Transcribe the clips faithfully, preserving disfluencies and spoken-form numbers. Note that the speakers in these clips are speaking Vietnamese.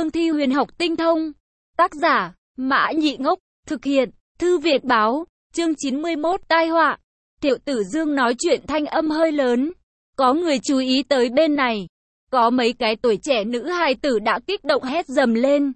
Dương thi huyền học tinh thông. Tác giả, Mã Nhị Ngốc, thực hiện, Thư Việt Báo, chương chín mươi mốt, tai họa. Thiệu Tử Dương nói chuyện thanh âm hơi lớn. Có người chú ý tới bên này. Có mấy cái tuổi trẻ nữ hài tử đã kích động hét dầm lên.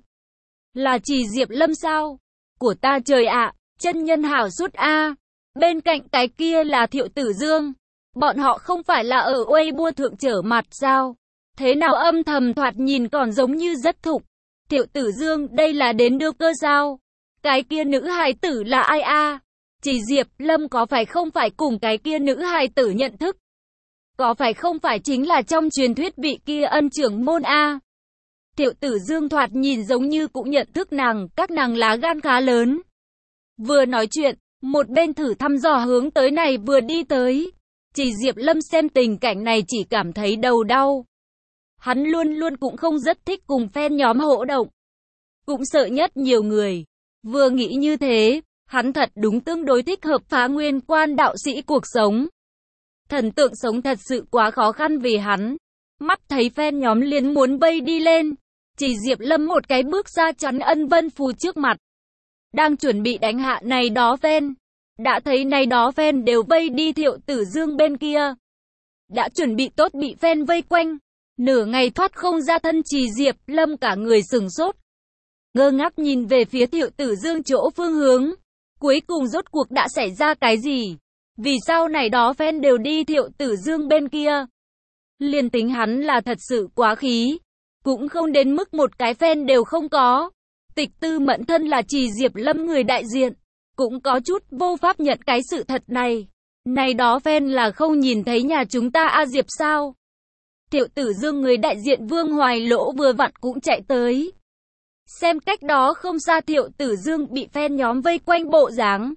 Là Trì Diệp Lâm sao? Của ta trời ạ, chân nhân hảo suốt a. Bên cạnh cái kia là Thiệu Tử Dương. Bọn họ không phải là ở Weibo thượng trở mặt sao? Thế nào âm thầm thoạt nhìn còn giống như rất thục. Thiệu Tử Dương, đây là đến đưa cơ sao? Cái kia nữ hài tử là ai a? Trì Diệp Lâm có phải không phải cùng cái kia nữ hài tử nhận thức? Có phải không phải chính là trong truyền thuyết vị kia ân trưởng môn a? Thiệu Tử Dương thoạt nhìn giống như cũng nhận thức nàng, các nàng lá gan khá lớn. Vừa nói chuyện, một bên thử thăm dò hướng tới này vừa đi tới. Trì Diệp Lâm xem tình cảnh này chỉ cảm thấy đầu đau. Hắn luôn luôn cũng không rất thích cùng fan nhóm hỗ động. Cũng sợ nhất nhiều người. Vừa nghĩ như thế, hắn thật đúng tương đối thích hợp phá nguyên quan đạo sĩ cuộc sống. Thần tượng sống thật sự quá khó khăn vì hắn. Mắt thấy fan nhóm liền muốn vây đi lên. Trì Diệp Lâm một cái bước ra chắn Ân Vân Phù trước mặt. Đang chuẩn bị đánh hạ này đó fan. Đã thấy này đó fan đều vây đi Thiệu Tử Dương bên kia. Đã chuẩn bị tốt bị fan vây quanh. Nửa ngày thoát không ra thân Trì Diệp Lâm cả người sừng sốt. Ngơ ngác nhìn về phía Thiệu Tử Dương chỗ phương hướng. Cuối cùng rốt cuộc đã xảy ra cái gì? Vì sao này đó fan đều đi Thiệu Tử Dương bên kia? Liên tính hắn là thật sự quá khí. Cũng không đến mức một cái fan đều không có. Tịch Tư Mẫn thân là Trì Diệp Lâm người đại diện. Cũng có chút vô pháp nhận cái sự thật này. Này đó fan là không nhìn thấy nhà chúng ta A Diệp sao? Thiệu Tử Dương người đại diện Vương Hoài Lỗ vừa vặn cũng chạy tới. Xem cách đó không xa Thiệu Tử Dương bị fan nhóm vây quanh bộ dáng.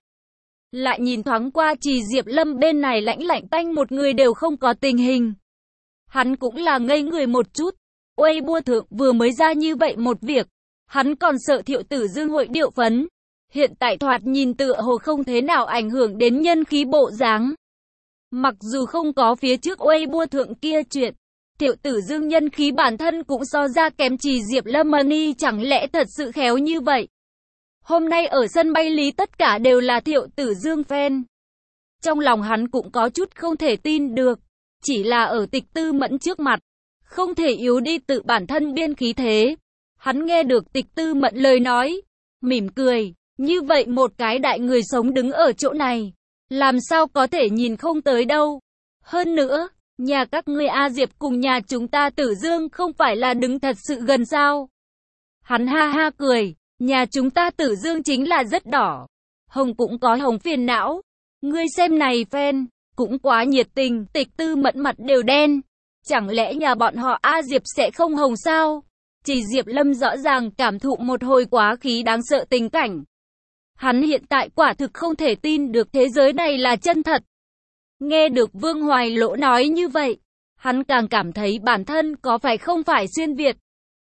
Lại nhìn thoáng qua Trì Diệp Lâm bên này lãnh lạnh tanh một người đều không có tình hình. Hắn cũng là ngây người một chút. Weibo thượng vừa mới ra như vậy một việc. Hắn còn sợ Thiệu Tử Dương hội điệu phấn. Hiện tại thoạt nhìn tựa hồ không thế nào ảnh hưởng đến nhân khí bộ dáng. Mặc dù không có phía trước Weibo thượng kia chuyện. Thiệu Tử Dương nhân khí bản thân cũng so ra kém Trì Diệp Lâm Money, chẳng lẽ thật sự khéo như vậy? Hôm nay ở sân bay Lý tất cả đều là Thiệu Tử Dương fan. Trong lòng hắn cũng có chút không thể tin được. Chỉ là ở Tịch Tư Mẫn trước mặt. Không thể yếu đi tự bản thân biên khí thế. Hắn nghe được Tịch Tư Mẫn lời nói. Mỉm cười. Như vậy một cái đại người sống đứng ở chỗ này. Làm sao có thể nhìn không tới đâu. Hơn nữa. Nhà các ngươi A Diệp cùng nhà chúng ta Tử Dương không phải là đứng thật sự gần sao? Hắn ha ha cười, nhà chúng ta Tử Dương chính là rất đỏ. Hồng cũng có hồng phiền não. Ngươi xem này fan, cũng quá nhiệt tình, Tịch Tư Mẫn mặt đều đen. Chẳng lẽ nhà bọn họ A Diệp sẽ không hồng sao? Trì Diệp Lâm rõ ràng cảm thụ một hồi quá khí đáng sợ tình cảnh. Hắn hiện tại quả thực không thể tin được thế giới này là chân thật. Nghe được Vương Hoài Lỗ nói như vậy, hắn càng cảm thấy bản thân có phải không phải xuyên Việt.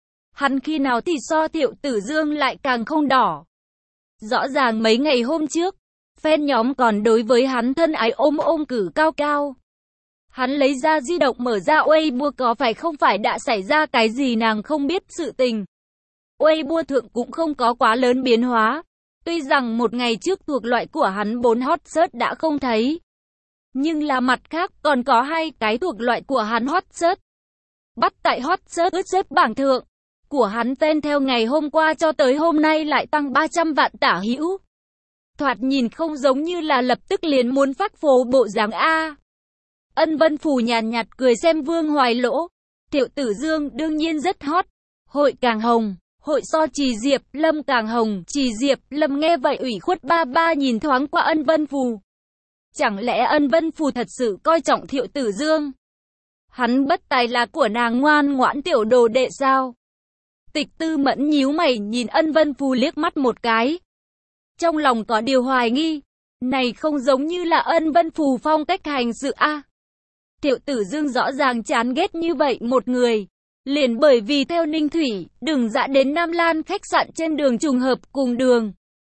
Hắn khi nào thì so Thiệu Tử Dương lại càng không đỏ. Rõ ràng mấy ngày hôm trước, fan nhóm còn đối với hắn thân ái ôm ôm cử cao cao. Hắn lấy ra di động mở ra Weibo, có phải không phải đã xảy ra cái gì nàng không biết sự tình. Weibo thượng cũng không có quá lớn biến hóa. Tuy rằng một ngày trước thuộc loại của hắn bốn hot search đã không thấy. Nhưng là mặt khác còn có hai cái thuộc loại của hắn hot search. Bắt tại hot search xếp bảng thượng. Của hắn fan theo ngày hôm qua cho tới hôm nay lại tăng ba trăm vạn tả hữu. Thoạt nhìn không giống như là lập tức liền muốn phát phố bộ dáng A. Ân Vân Phù nhàn nhạt cười xem Vương Hoài Lỗ. Thiệu Tử Dương đương nhiên rất hot. Hội càng hồng. Hội so Trì Diệp Lâm càng hồng. Trì Diệp Lâm nghe vậy ủy khuất ba ba nhìn thoáng qua Ân Vân Phù. Chẳng lẽ Ân Vân Phù thật sự coi trọng Thiệu Tử Dương? Hắn bất tài là của nàng ngoan ngoãn tiểu đồ đệ sao? Tịch Tư Mẫn nhíu mày nhìn Ân Vân Phù liếc mắt một cái. Trong lòng có điều hoài nghi. Này không giống như là Ân Vân Phù phong cách hành sự a. À, Thiệu Tử Dương rõ ràng chán ghét như vậy một người. Liền bởi vì theo Ninh Thủy, đừng dã đến Nam Lan khách sạn trên đường trùng hợp cùng đường.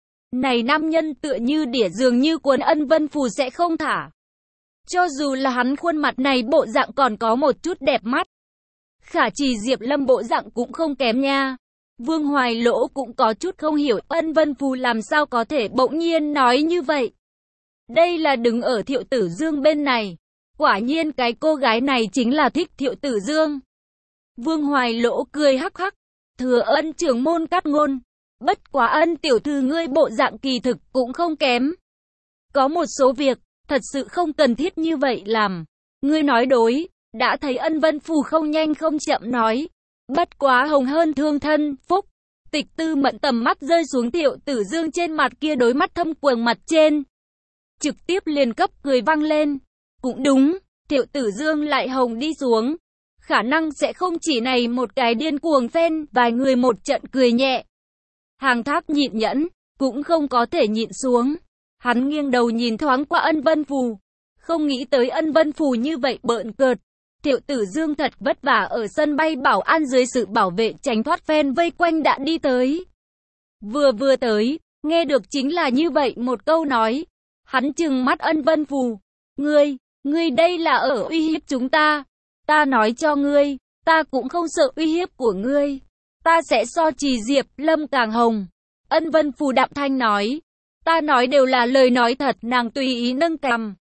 Này nam nhân tựa như đỉa dường như cuốn Ân Vân Phù sẽ không thả. Cho dù là hắn khuôn mặt này bộ dạng còn có một chút đẹp mắt. Khả Trì Diệp Lâm bộ dạng cũng không kém nha. Vương Hoài Lỗ cũng có chút không hiểu Ân Vân Phù làm sao có thể bỗng nhiên nói như vậy. Đây là đứng ở Thiệu Tử Dương bên này. Quả nhiên cái cô gái này chính là thích Thiệu Tử Dương. Vương Hoài Lỗ cười hắc hắc. Thừa Ân trưởng môn cắt ngôn. Bất quá Ân tiểu thư ngươi bộ dạng kỳ thực cũng không kém. Có một số việc, thật sự không cần thiết như vậy làm. Ngươi nói đối, đã thấy Ân Vân Phù không nhanh không chậm nói. Bất quá hồng hơn thương thân, phúc. Tịch Tư Mẫn tầm mắt rơi xuống Thiệu Tử Dương trên mặt kia đối mắt thâm quầng mặt trên. Trực tiếp liền cấp cười vang lên. Cũng đúng, Thiệu Tử Dương lại hồng đi xuống. Khả năng sẽ không chỉ này một cái điên cuồng phen, vài người một trận cười nhẹ. Hàng Thác nhịn nhẫn, cũng không có thể nhịn xuống. Hắn nghiêng đầu nhìn thoáng qua Ân Vân Phù. Không nghĩ tới Ân Vân Phù như vậy bợn cợt. Thiệu Tử Dương thật vất vả ở sân bay bảo an dưới sự bảo vệ tránh thoát phen vây quanh đã đi tới. Vừa vừa tới, nghe được chính là như vậy một câu nói. Hắn trừng mắt Ân Vân Phù. Ngươi, ngươi đây là ở uy hiếp chúng ta. Ta nói cho ngươi, ta cũng không sợ uy hiếp của ngươi. Ta sẽ so Trì Diệp Lâm càng hồng. Ân Vân Phù đạm thanh nói. Ta nói đều là lời nói thật, nàng tùy ý nâng cằm.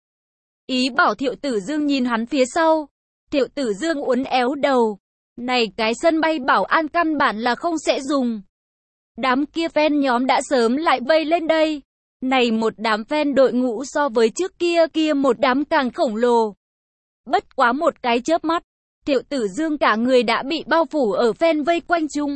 Ý bảo Thiệu Tử Dương nhìn hắn phía sau. Thiệu Tử Dương uốn éo đầu. Này cái sân bay bảo an căn bản là không sẽ dùng. Đám kia fan nhóm đã sớm lại vây lên đây. Này một đám fan đội ngũ so với trước kia kia một đám càng khổng lồ. Bất quá một cái chớp mắt, Thiệu Tử Dương cả người đã bị bao phủ ở fan vây quanh chung.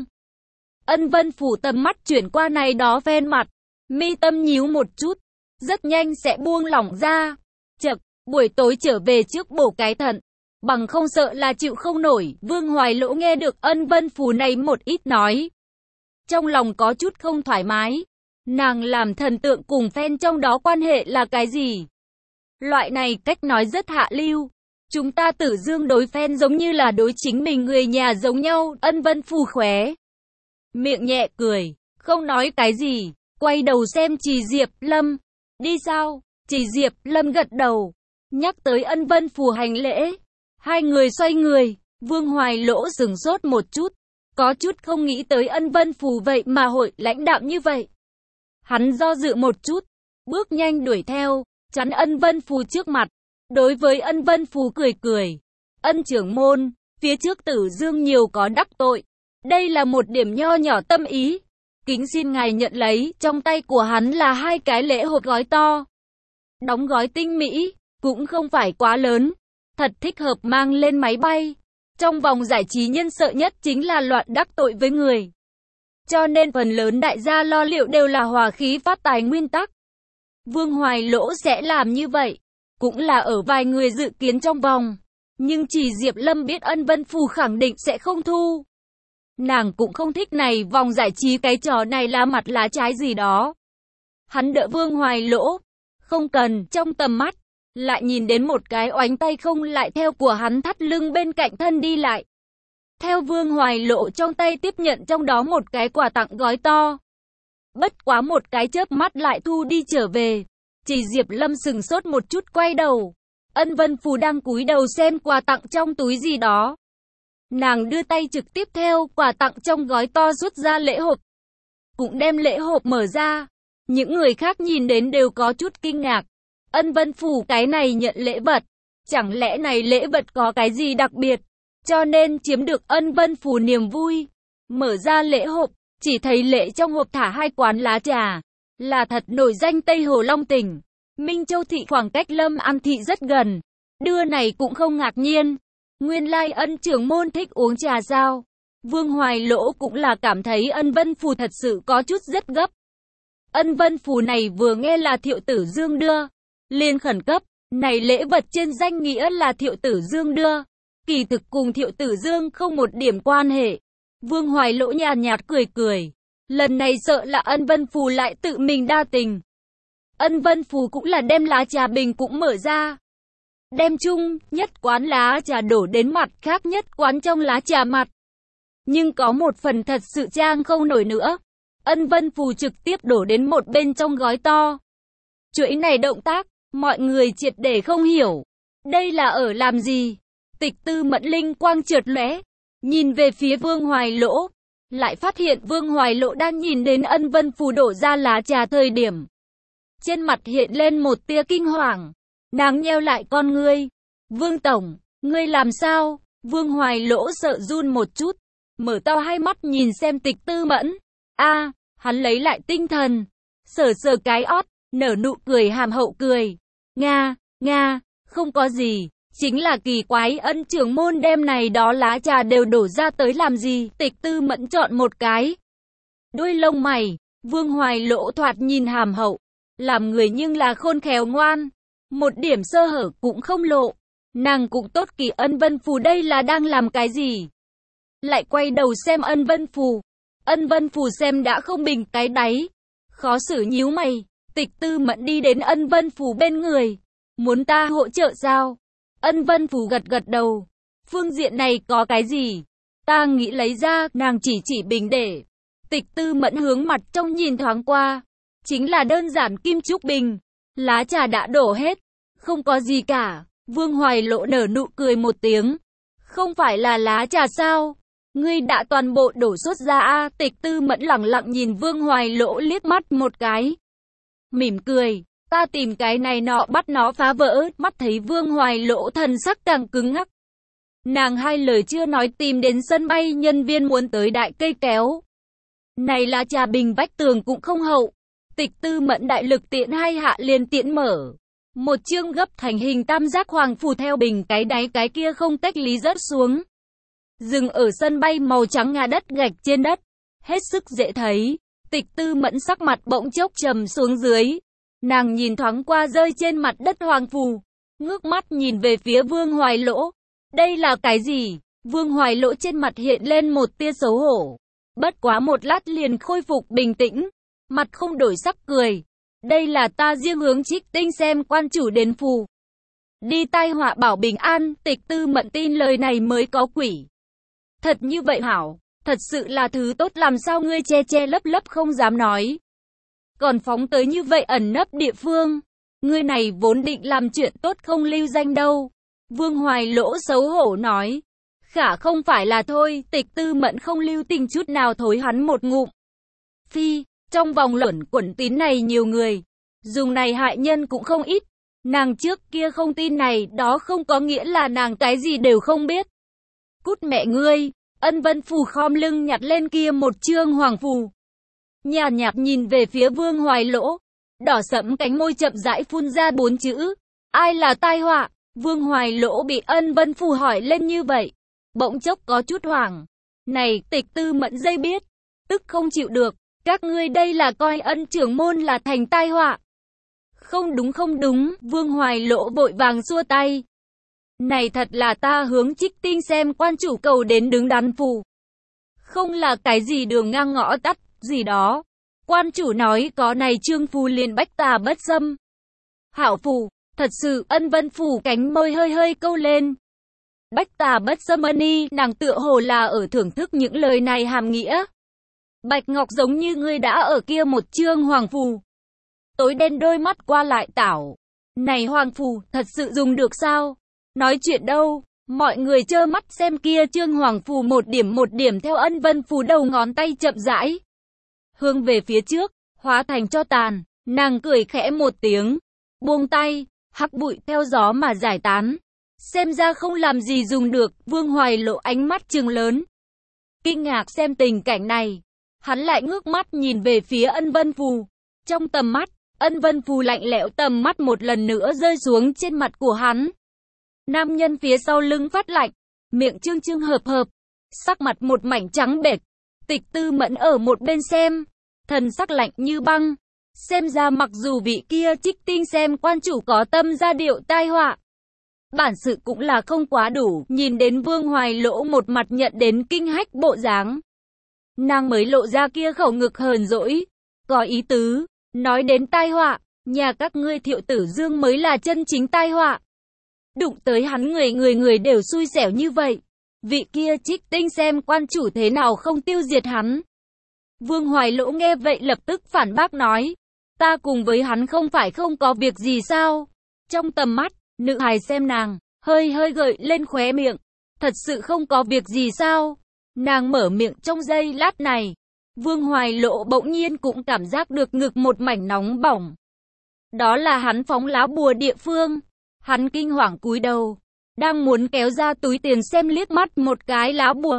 Ân Vân Phù tầm mắt chuyển qua này đó fan mặt, mi tâm nhíu một chút, rất nhanh sẽ buông lỏng ra. Chậc, buổi tối trở về trước bổ cái thận, bằng không sợ là chịu không nổi. Vương Hoài Lỗ nghe được Ân Vân Phù này một ít nói, trong lòng có chút không thoải mái. Nàng làm thần tượng cùng fan trong đó quan hệ là cái gì? Loại này cách nói rất hạ lưu. Chúng ta Tử Dương đối fan giống như là đối chính mình người nhà giống nhau. Ân Vân Phù khóe miệng nhẹ cười, không nói cái gì, quay đầu xem Trì Diệp Lâm. Đi sao? Trì Diệp Lâm gật đầu, nhắc tới Ân Vân Phù hành lễ. Hai người xoay người, Vương Hoài Lỗ sừng sốt một chút, có chút không nghĩ tới Ân Vân Phù vậy mà hội lãnh đạm như vậy. Hắn do dự một chút, bước nhanh đuổi theo, chắn Ân Vân Phù trước mặt. Đối với Ân Vân Phù cười cười. Ân trưởng môn, phía trước Tử Dương nhiều có đắc tội. Đây là một điểm nho nhỏ tâm ý. Kính xin ngài nhận lấy. Trong tay của hắn là hai cái lễ hộp gói to. Đóng gói tinh mỹ, cũng không phải quá lớn. Thật thích hợp mang lên máy bay. Trong vòng giải trí nhân sợ nhất chính là loạn đắc tội với người. Cho nên phần lớn đại gia lo liệu đều là hòa khí phát tài nguyên tắc. Vương Hoài Lỗ sẽ làm như vậy, cũng là ở vài người dự kiến trong vòng. Nhưng chỉ Diệp Lâm biết Ân Vân Phù khẳng định sẽ không thu. Nàng cũng không thích này vòng giải trí cái trò này lá mặt lá trái gì đó. Hắn đỡ Vương Hoài Lỗ. Không cần, trong tầm mắt. Lại nhìn đến một cái oánh tay không lại theo của hắn thắt lưng bên cạnh thân đi lại. Theo Vương Hoài Lỗ trong tay tiếp nhận trong đó một cái quà tặng gói to. Bất quá một cái chớp mắt lại thu đi trở về. Chỉ Diệp Lâm sừng sốt một chút quay đầu. Ân Vân Phù đang cúi đầu xem quà tặng trong túi gì đó. Nàng đưa tay trực tiếp theo quà tặng trong gói to rút ra lễ hộp. Cũng đem lễ hộp mở ra. Những người khác nhìn đến đều có chút kinh ngạc. Ân Vân Phù cái này nhận lễ vật. Chẳng lẽ này lễ vật có cái gì đặc biệt? Cho nên chiếm được Ân Vân Phù niềm vui. Mở ra lễ hộp, chỉ thấy lễ trong hộp thả hai quán lá trà. Là thật nổi danh Tây Hồ Long Tỉnh. Minh Châu Thị khoảng cách Lâm An Thị rất gần. Đưa này cũng không ngạc nhiên. Nguyên lai Ân trưởng môn thích uống trà sao? Vương Hoài Lỗ cũng là cảm thấy Ân Vân Phù thật sự có chút rất gấp. Ân Vân Phù này vừa nghe là Thiệu Tử Dương đưa, liền khẩn cấp. Này lễ vật trên danh nghĩa là Thiệu Tử Dương đưa. Kỳ thực cùng Thiệu Tử Dương không một điểm quan hệ. Vương Hoài Lỗ nhàn nhạt cười cười. Lần này sợ là Ân Vân Phù lại tự mình đa tình. Ân Vân Phù cũng là đem lá trà bình cũng mở ra. Đem chung, nhất quán lá trà đổ đến mặt khác nhất quán trong lá trà mặt. Nhưng có một phần thật sự trang không nổi nữa. Ân Vân Phù trực tiếp đổ đến một bên trong gói to. Chuỗi này động tác, mọi người triệt để không hiểu. Đây là ở làm gì? Tịch Tư Mẫn linh quang chợt lóe, nhìn về phía Vương Hoài Lỗ. lại phát hiện Vương Hoài Lộ đang nhìn đến Ân Vân Phù đổ ra lá trà thời điểm. Trên mặt hiện lên một tia kinh hoàng. Nàng nheo lại con ngươi. Vương Tổng, ngươi làm sao? Vương Hoài Lỗ sợ run một chút. Mở to hai mắt nhìn xem Tịch Tư Mẫn. a hắn lấy lại tinh thần. Sờ sờ cái ót, nở nụ cười hàm hậu cười. Nga, Nga, không có gì. Chính là kỳ quái Ân trưởng môn đem này đó lá trà đều đổ ra tới làm gì? Tịch Tư Mẫn chọn một cái. Đuôi lông mày, Vương Hoài Lỗ thoạt nhìn hàm hậu. Làm người nhưng là khôn khéo ngoan. Một điểm sơ hở cũng không lộ. Nàng cũng tốt kỳ Ân Vân Phù đây là đang làm cái gì? Lại quay đầu xem Ân Vân Phù. Ân Vân Phù xem đã không bình cái đáy. Khó xử nhíu mày. Tịch Tư Mẫn đi đến Ân Vân Phù bên người. Muốn ta hỗ trợ sao? Ân Vân Phù gật gật đầu. Phương diện này có cái gì? Ta nghĩ lấy ra, nàng chỉ chỉ bình để. Tịch Tư Mẫn hướng mặt trong nhìn thoáng qua. Chính là đơn giản kim trúc bình. Lá trà đã đổ hết. Không có gì cả. Vương Hoài Lộ nở nụ cười một tiếng. Không phải là lá trà sao? Ngươi đã toàn bộ đổ xuất ra a. Tịch Tư Mẫn lẳng lặng nhìn Vương Hoài Lỗ liếc mắt một cái. Mỉm cười. Ta tìm cái này nọ bắt nó phá vỡ. Mắt thấy Vương Hoài Lỗ thần sắc càng cứng ngắc. Nàng hai lời chưa nói tìm đến sân bay nhân viên muốn tới đại cây kéo. Này là trà bình vách tường cũng không hậu. Tịch Tư Mẫn đại lực tiện hai hạ liền tiện mở. Một chương gấp thành hình tam giác hoàng phù theo bình cái đáy cái kia không tách lý rớt xuống. Dừng ở sân bay màu trắng ngà đất gạch trên đất. Hết sức dễ thấy. Tịch Tư Mẫn sắc mặt bỗng chốc trầm xuống dưới. Nàng nhìn thoáng qua rơi trên mặt đất hoàng phù. Ngước mắt nhìn về phía Vương Hoài Lỗ. Đây là cái gì? Vương Hoài Lỗ trên mặt hiện lên một tia xấu hổ. Bất quá một lát liền khôi phục bình tĩnh. Mặt không đổi sắc cười. Đây là ta riêng hướng Trích Tinh xem quan chủ đến phù. Đi tai họa bảo bình an. Tịch Tư Mẫn tin lời này mới có quỷ. Thật như vậy hảo. Thật sự là thứ tốt làm sao ngươi che che lấp lấp không dám nói. Còn phóng tới như vậy ẩn nấp địa phương. Ngươi này vốn định làm chuyện tốt không lưu danh đâu. Vương Hoài Lỗ xấu hổ nói. Khả không phải là thôi. Tịch Tư Mẫn không lưu tình chút nào thối hắn một ngụm. Phi. Trong vòng luẩn quẩn tín này nhiều người. Dùng này hại nhân cũng không ít. Nàng trước kia không tin này. Đó không có nghĩa là nàng cái gì đều không biết. Cút mẹ ngươi. Ân Vân Phù khom lưng nhặt lên kia một chương hoàng phù. Nhàn nhạt nhìn về phía Vương Hoài Lỗ. Đỏ sẫm cánh môi chậm rãi phun ra bốn chữ. Ai là tai họa? Vương Hoài Lỗ bị Ân Vân Phù hỏi lên như vậy. Bỗng chốc có chút hoảng. Này, Tịch Tư Mẫn dây biết. Tức không chịu được. Các ngươi đây là coi Ân trưởng môn là thành tai họa. Không đúng không đúng. Vương Hoài Lỗ vội vàng xua tay. Này thật là ta hướng Trích Tinh xem quan chủ cầu đến đứng đắn phù. Không là cái gì đường ngang ngõ tắt, gì đó. Quan chủ nói có này trương phù liền bách tà bất xâm. Hảo phù, thật sự. Ân Vân Phù cánh môi hơi hơi câu lên. Bách tà bất xâm ân y, nàng tựa hồ là ở thưởng thức những lời này hàm nghĩa. Bạch Ngọc giống như ngươi đã ở kia một chương hoàng phù. Tối đen đôi mắt qua lại tảo. Này hoàng phù, thật sự dùng được sao? Nói chuyện đâu? Mọi người trơ mắt xem kia chương hoàng phù một điểm một điểm theo Ân Vân Phù đầu ngón tay chậm rãi. Hướng về phía trước, hóa thành cho tàn. Nàng cười khẽ một tiếng. Buông tay, hắc bụi theo gió mà giải tán. Xem ra không làm gì dùng được. Vương Hoài Lộ ánh mắt trừng lớn. Kinh ngạc xem tình cảnh này. Hắn lại ngước mắt nhìn về phía Ân Vân Phù. Trong tầm mắt, Ân Vân Phù lạnh lẽo tầm mắt một lần nữa rơi xuống trên mặt của hắn. Nam nhân phía sau lưng phát lạnh, miệng trương trương hợp hợp, sắc mặt một mảnh trắng bệch. Tịch Tư Mẫn ở một bên xem, thần sắc lạnh như băng. Xem ra mặc dù vị kia Trích Tinh xem quan chủ có tâm ra điệu tai họa, bản sự cũng là không quá đủ. Nhìn đến Vương Hoài Lỗ một mặt nhận đến kinh hách bộ dáng, nàng mới lộ ra kia khẩu ngực hờn dỗi, có ý tứ, nói đến tai họa, nhà các ngươi Thiệu Tử Dương mới là chân chính tai họa. Đụng tới hắn người người người đều xui xẻo như vậy. Vị kia Trích Tinh xem quan chủ thế nào không tiêu diệt hắn. Vương Hoài Lỗ nghe vậy lập tức phản bác nói. Ta cùng với hắn không phải không có việc gì sao? Trong tầm mắt, nữ hài xem nàng, hơi hơi gợi lên khóe miệng. Thật sự không có việc gì sao? Nàng mở miệng trong giây lát này. Vương Hoài Lộ bỗng nhiên cũng cảm giác được ngực một mảnh nóng bỏng. Đó là hắn phóng lá bùa địa phương. Hắn kinh hoàng cúi đầu, đang muốn kéo ra túi tiền xem liếc mắt một cái lá bùa.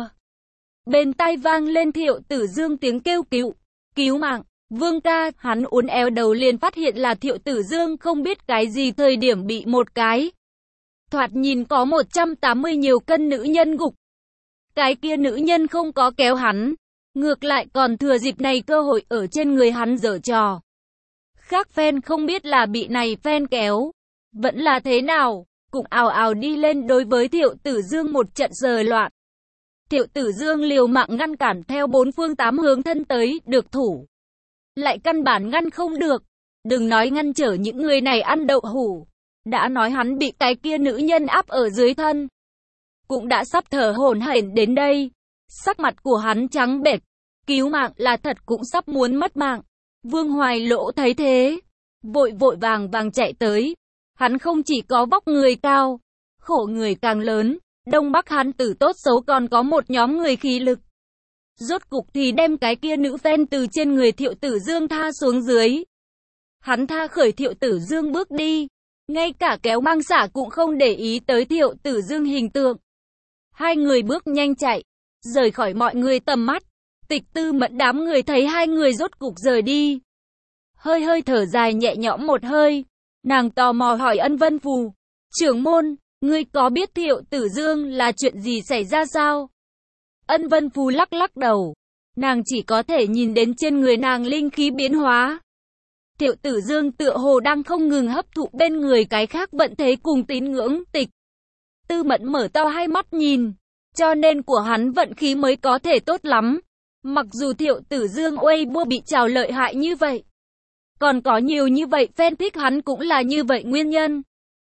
Bên tai vang lên Thiệu Tử Dương tiếng kêu cứu, cứu mạng, Vương ca, hắn uốn éo đầu liền phát hiện là Thiệu Tử Dương không biết cái gì thời điểm bị một cái. Thoạt nhìn có một trăm tám mươi nhiều cân nữ nhân gục. Cái kia nữ nhân không có kéo hắn, ngược lại còn thừa dịp này cơ hội ở trên người hắn giở trò. Khác phen không biết là bị này phen kéo, vẫn là thế nào, cũng ào ào đi lên đối với Thiệu Tử Dương một trận rời loạn. Thiệu Tử Dương liều mạng ngăn cản theo bốn phương tám hướng thân tới, được thủ. Lại căn bản ngăn không được, đừng nói ngăn trở những người này ăn đậu hủ. Đã nói hắn bị cái kia nữ nhân áp ở dưới thân. Cũng đã sắp thở hổn hển đến đây. Sắc mặt của hắn trắng bệch, cứu mạng là thật cũng sắp muốn mất mạng. Vương Hoài Lỗ thấy thế, vội vội vàng vàng chạy tới. Hắn không chỉ có vóc người cao, khổ người càng lớn, Đông Bắc hắn tử tốt xấu còn có một nhóm người khí lực. Rốt cục thì đem cái kia nữ phen từ trên người Thiệu Tử Dương tha xuống dưới. Hắn tha khởi Thiệu Tử Dương bước đi, ngay cả kéo mang xả cũng không để ý tới Thiệu Tử Dương hình tượng. Hai người bước nhanh chạy, rời khỏi mọi người tầm mắt. Tịch Tư Mẫn đám người thấy hai người rốt cục rời đi, hơi hơi thở dài nhẹ nhõm một hơi. Nàng tò mò hỏi Ân Vân Phù, trưởng môn, ngươi có biết Thiệu Tử Dương là chuyện gì xảy ra sao? Ân Vân Phù lắc lắc đầu, nàng chỉ có thể nhìn đến trên người nàng linh khí biến hóa. Thiệu Tử Dương tựa hồ đang không ngừng hấp thụ bên người cái khác vận thế cùng tín ngưỡng. Tịch Tư Mẫn mở to hai mắt nhìn, cho nên của hắn vận khí mới có thể tốt lắm. Mặc dù Thiệu Tử Dương uây bua bị trào lợi hại như vậy, còn có nhiều như vậy fan thích hắn cũng là như vậy nguyên nhân.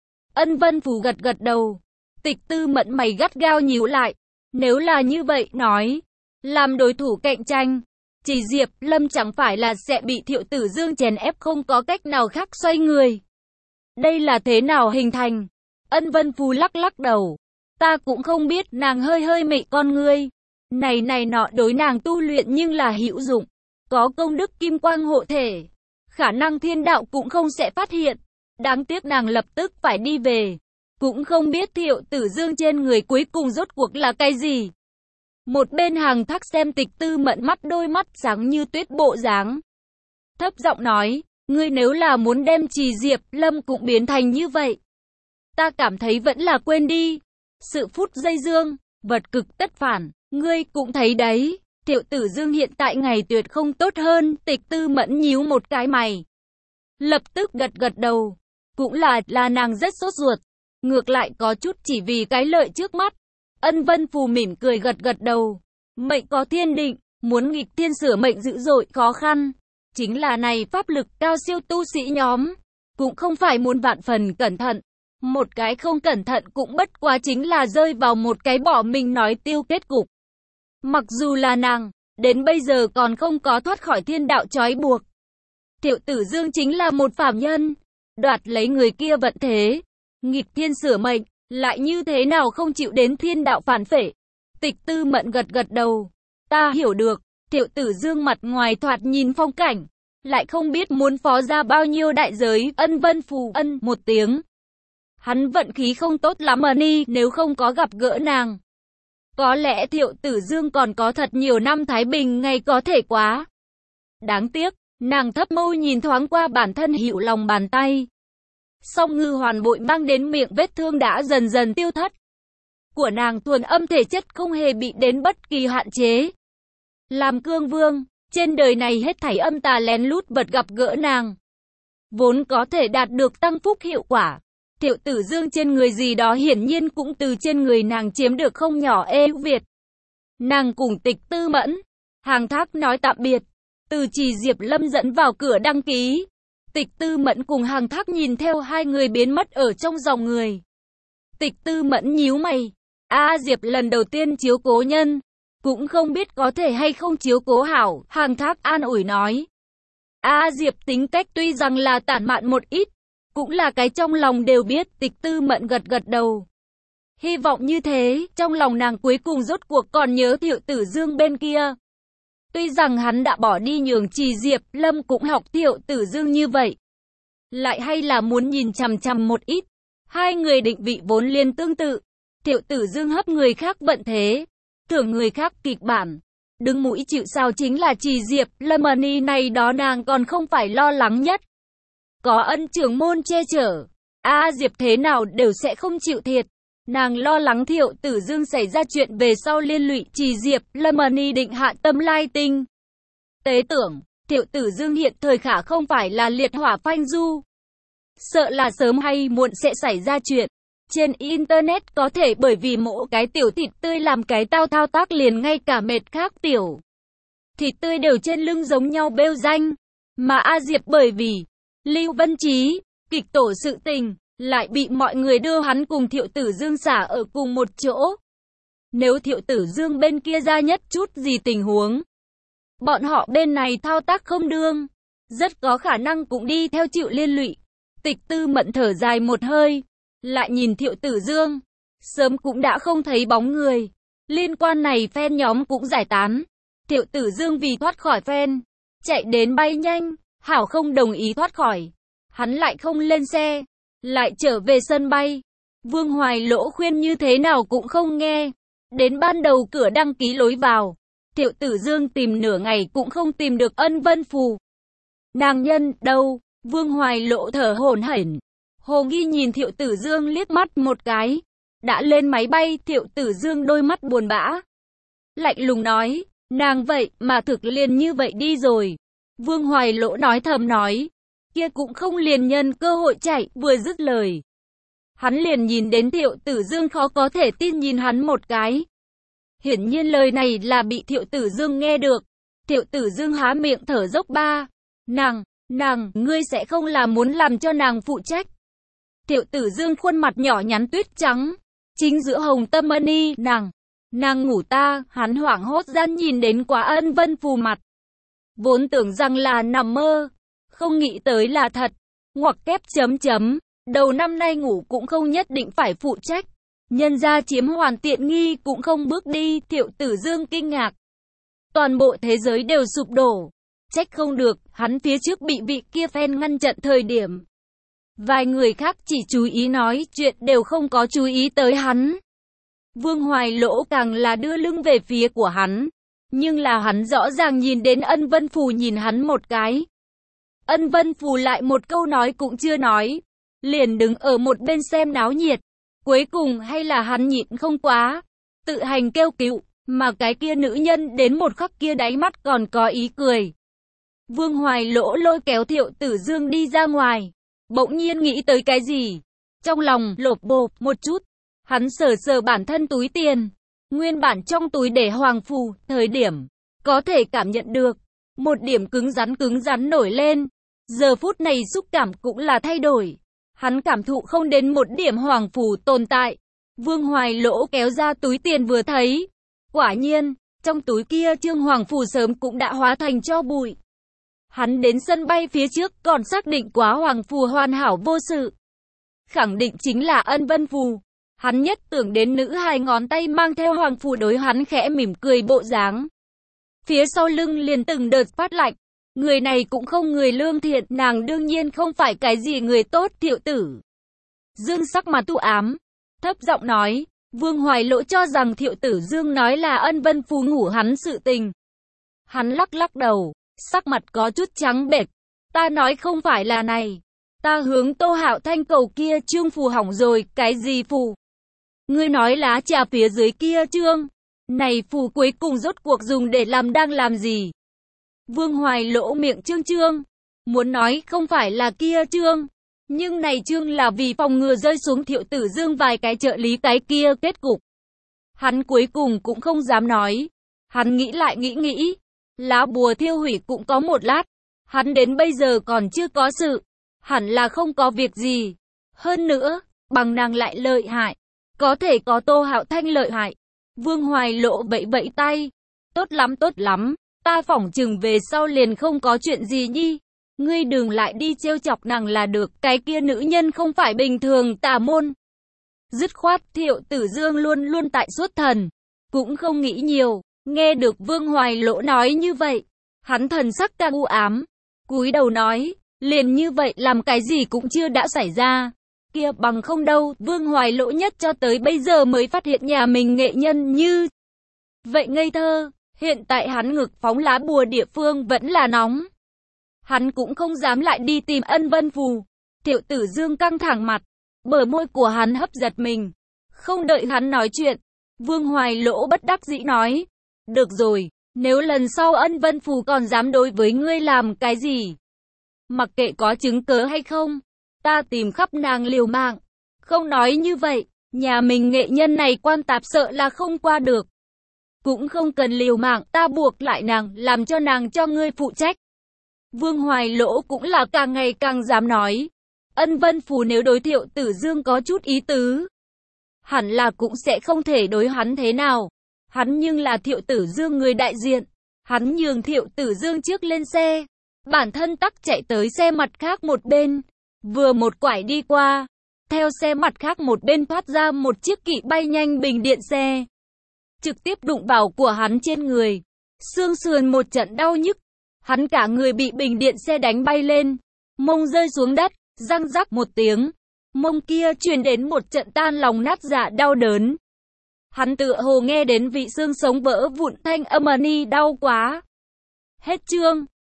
Ân Vân Phù gật gật đầu. Tịch Tư Mẫn mày gắt gao nhíu lại. Nếu là như vậy nói, làm đối thủ cạnh tranh, chỉ Diệp Lâm chẳng phải là sẽ bị Thiệu Tử Dương chèn ép không có cách nào khác xoay người. Đây là thế nào hình thành? Ân Vân Phù lắc lắc đầu. Ta cũng không biết, nàng hơi hơi mị con ngươi. Này này nọ đối nàng tu luyện nhưng là hữu dụng. Có công đức kim quang hộ thể. Khả năng thiên đạo cũng không sẽ phát hiện. Đáng tiếc nàng lập tức phải đi về. Cũng không biết Thiệu Tử Dương trên người cuối cùng rốt cuộc là cái gì. Một bên Hàng Thác xem Tịch Tư Mẫn mắt đôi mắt sáng như tuyết bộ dáng. Thấp giọng nói, ngươi nếu là muốn đem Trì Diệp Lâm cũng biến thành như vậy, ta cảm thấy vẫn là quên đi. Sự phút dây dương, vật cực tất phản, ngươi cũng thấy đấy. Thiệu Tử Dương hiện tại ngày tuyệt không tốt hơn. Tịch Tư Mẫn nhíu một cái mày, lập tức gật gật đầu. Cũng là, là nàng rất sốt ruột. Ngược lại có chút chỉ vì cái lợi trước mắt. Ân Vân Phù mỉm cười gật gật đầu. Mệnh có thiên định, muốn nghịch thiên sửa mệnh dữ dội khó khăn. Chính là này pháp lực cao siêu tu sĩ nhóm, cũng không phải muốn vạn phần cẩn thận. Một cái không cẩn thận cũng bất quá chính là rơi vào một cái bỏ mình nói tiêu kết cục. Mặc dù là nàng, đến bây giờ còn không có thoát khỏi thiên đạo trói buộc. Thiệu Tử Dương chính là một phàm nhân, đoạt lấy người kia vận thế, nghịch thiên sửa mệnh, lại như thế nào không chịu đến thiên đạo phản phệ. Tịch Tư Mẫn gật gật đầu. Ta hiểu được. Thiệu Tử Dương mặt ngoài thoạt nhìn phong cảnh, lại không biết muốn phó ra bao nhiêu đại giới. Ân Vân Phù ân một tiếng. Hắn vận khí không tốt lắm mà ni, nếu không có gặp gỡ nàng, có lẽ Thiệu Tử Dương còn có thật nhiều năm thái bình ngày có thể quá. Đáng tiếc, nàng thấp môi nhìn thoáng qua bản thân hữu lòng bàn tay. Song ngư hoàn bội mang đến miệng vết thương đã dần dần tiêu thất. Của nàng thuần âm thể chất không hề bị đến bất kỳ hạn chế. Làm cương vương, trên đời này hết thảy âm tà lén lút vật gặp gỡ nàng, vốn có thể đạt được tăng phúc hiệu quả. Thiệu Tử Dương trên người gì đó hiển nhiên cũng từ trên người nàng chiếm được không nhỏ ưu việt. Nàng cùng Tịch Tư Mẫn, Hàng Thác nói tạm biệt, từ Trì Diệp Lâm dẫn vào cửa đăng ký. Tịch Tư Mẫn cùng Hàng Thác nhìn theo hai người biến mất ở trong dòng người. Tịch Tư Mẫn nhíu mày, A Diệp lần đầu tiên chiếu cố nhân, cũng không biết có thể hay không chiếu cố hảo. Hàng Thác an ủi nói, A Diệp tính cách tuy rằng là tản mạn một ít, cũng là cái trong lòng đều biết. Tịch Tư Mẫn gật gật đầu, Hy vọng như thế, trong lòng nàng cuối cùng rốt cuộc còn nhớ Thiệu Tử Dương bên kia. Tuy rằng hắn đã bỏ đi nhường Trì Diệp Lâm cũng học Thiệu Tử Dương như vậy, lại hay là muốn nhìn chằm chằm một ít. Hai người định vị vốn liền tương tự. Thiệu Tử Dương hấp người khác vận thế, thưởng người khác kịch bản. Đứng mũi chịu sào chính là Trì Diệp Lâm, ni này đó nàng còn không phải lo lắng nhất. Có ân trưởng môn che chở, A Diệp thế nào đều sẽ không chịu thiệt. Nàng lo lắng Thiệu Tử Dương xảy ra chuyện về sau liên lụy Trì Diệp Lâm, ni định hạ tâm lai tinh. Tế tưởng, Thiệu Tử Dương hiện thời khả không phải là liệt hỏa phanh du. Sợ là sớm hay muộn sẽ xảy ra chuyện. Trên Internet có thể bởi vì mỗi cái tiểu thịt tươi làm cái tao thao tác liền ngay cả mệt khác tiểu thịt tươi đều trên lưng giống nhau bêu danh. Mà A Diệp bởi vì Lưu Vân Trí, kịch tổ sự tình, lại bị mọi người đưa hắn cùng Thiệu Tử Dương xả ở cùng một chỗ. Nếu Thiệu Tử Dương bên kia ra nhất chút gì tình huống, bọn họ bên này thao tác không đương, rất có khả năng cũng đi theo chịu liên lụy. Tịch Tư Mận thở dài một hơi, lại nhìn Thiệu Tử Dương, sớm cũng đã không thấy bóng người. Liên quan này fan nhóm cũng giải tán. Thiệu Tử Dương vì thoát khỏi fan, chạy đến bay nhanh, hảo không đồng ý thoát khỏi. Hắn lại không lên xe, lại trở về sân bay. Vương Hoài Lỗ khuyên như thế nào cũng không nghe. Đến ban đầu cửa đăng ký lối vào, Thiệu Tử Dương tìm nửa ngày cũng không tìm được Ân Vân Phù. Nàng nhân đâu? Vương Hoài Lỗ thở hổn hển. Hồ Nghi nhìn Thiệu Tử Dương liếc mắt một cái. Đã lên máy bay, Thiệu Tử Dương đôi mắt buồn bã, lạnh lùng nói, nàng vậy mà thực liền như vậy đi rồi. Vương Hoài Lỗ nói thầm nói, kia cũng không liền nhân cơ hội chạy. Vừa dứt lời, hắn liền nhìn đến Thiệu Tử Dương khó có thể tin nhìn hắn một cái. Hiển nhiên lời này là bị Thiệu Tử Dương nghe được. Thiệu Tử Dương há miệng thở dốc ba. Nàng, nàng, ngươi sẽ không là muốn làm cho nàng phụ trách. Thiệu Tử Dương khuôn mặt nhỏ nhắn tuyết trắng, chính giữa hồng tâm ni, nàng, nàng ngủ ta. Hắn hoảng hốt gian nhìn đến Quá Ân Vân Phù mặt, vốn tưởng rằng là nằm mơ, không nghĩ tới là thật. Ngoặc kép chấm chấm, đầu năm nay ngủ cũng không nhất định phải phụ trách, nhân gia chiếm hoàn tiện nghi cũng không bước đi. Thiệu Tử Dương kinh ngạc, toàn bộ thế giới đều sụp đổ. Trách không được, hắn phía trước bị vị kia fan ngăn chặn thời điểm, vài người khác chỉ chú ý nói chuyện đều không có chú ý tới hắn. Vương Hoài Lỗ càng là đưa lưng về phía của hắn, nhưng là hắn rõ ràng nhìn đến Ân Vân Phù nhìn hắn một cái. Ân Vân Phù lại một câu nói cũng chưa nói, liền đứng ở một bên xem náo nhiệt. Cuối cùng hay là hắn nhịn không quá, tự hành kêu cứu, mà cái kia nữ nhân đến một khắc kia đáy mắt còn có ý cười. Vương Hoài Lỗ lôi kéo Thiệu Tử Dương đi ra ngoài, bỗng nhiên nghĩ tới cái gì, trong lòng lột bột một chút. Hắn sờ sờ bản thân túi tiền, nguyên bản trong túi để hoàng phù, thời điểm có thể cảm nhận được một điểm cứng rắn cứng rắn nổi lên. Giờ phút này xúc cảm cũng là thay đổi, hắn cảm thụ không đến một điểm hoàng phù tồn tại. Vương Hoài Lỗ kéo ra túi tiền vừa thấy, quả nhiên trong túi kia trương hoàng phù sớm cũng đã hóa thành tro bụi. Hắn đến sân bay phía trước còn xác định quá hoàng phù hoàn hảo vô sự, khẳng định chính là Ân Vân Phù. Hắn nhất tưởng đến nữ hài ngón tay mang theo hoàng phù đối hắn khẽ mỉm cười bộ dáng. Phía sau lưng liền từng đợt phát lạnh. Người này cũng không người lương thiện, nàng đương nhiên không phải cái gì người tốt. Thiệu Tử Dương sắc mặt u ám, thấp giọng nói. Vương Hoài Lỗ cho rằng Thiệu Tử Dương nói là Ân Vân Phù ngủ hắn sự tình. Hắn lắc lắc đầu, sắc mặt có chút trắng bệch. Ta nói không phải là này. Ta hướng Tô Hạo Thanh cầu kia trương phù hỏng rồi. Cái gì phù? Ngươi nói lá trà phía dưới kia trương. Này phù cuối cùng rốt cuộc dùng để làm đang làm gì? Vương Hoài Lỗ miệng trương trương, muốn nói không phải là kia trương, nhưng này trương là vì phòng ngừa rơi xuống Thiệu Tử Dương vài cái trợ lý cái kia kết cục. Hắn cuối cùng cũng không dám nói. Hắn nghĩ lại nghĩ nghĩ, lá bùa thiêu hủy cũng có một lát. Hắn đến bây giờ còn chưa có sự, hẳn là không có việc gì. Hơn nữa, bằng nàng lại lợi hại, có thể có Tô Hạo Thanh lợi hại. Vương Hoài Lỗ vẫy vẫy tay, tốt lắm tốt lắm. Ta phỏng chừng về sau liền không có chuyện gì nhi. Ngươi đừng lại đi trêu chọc nàng là được. Cái kia nữ nhân không phải bình thường tà môn. Dứt khoát Thiệu Tử Dương luôn luôn tại xuất thần, cũng không nghĩ nhiều. Nghe được Vương Hoài Lỗ nói như vậy, hắn thần sắc càng u ám, cúi đầu nói, liền như vậy làm cái gì cũng chưa đã xảy ra. Kia bằng không đâu, Vương Hoài Lỗ nhất cho tới bây giờ mới phát hiện nhà mình nghệ nhân như vậy ngây thơ. Hiện tại hắn ngực phóng lá bùa địa phương vẫn là nóng. Hắn cũng không dám lại đi tìm Ân Vân Phù. Thiệu Tử Dương căng thẳng mặt, bờ môi của hắn hấp giật mình. Không đợi hắn nói chuyện, Vương Hoài Lỗ bất đắc dĩ nói, được rồi, nếu lần sau Ân Vân Phù còn dám đối với ngươi làm cái gì, mặc kệ có chứng cớ hay không, ta tìm khắp nàng liều mạng. Không nói như vậy, nhà mình nghệ nhân này quan tạp sợ là không qua được. Cũng không cần liều mạng, ta buộc lại nàng, làm cho nàng cho ngươi phụ trách. Vương Hoài Lỗ cũng là càng ngày càng dám nói. Ân Vân Phù nếu đối Thiệu Tử Dương có chút ý tứ, hẳn là cũng sẽ không thể đối hắn thế nào. Hắn nhưng là Thiệu Tử Dương người đại diện. Hắn nhường Thiệu Tử Dương trước lên xe, bản thân tắc chạy tới xe mặt khác một bên, vừa một quải đi qua, theo xe mặt khác một bên thoát ra một chiếc kỵ bay nhanh bình điện xe, trực tiếp đụng vào của hắn trên người, xương sườn một trận đau nhức, hắn cả người bị bình điện xe đánh bay lên, mông rơi xuống đất, răng rắc một tiếng, mông kia truyền đến một trận tan lòng nát dạ đau đớn. Hắn tựa hồ nghe đến vị xương sống vỡ vụn thanh âm ni đau quá. Hết chương.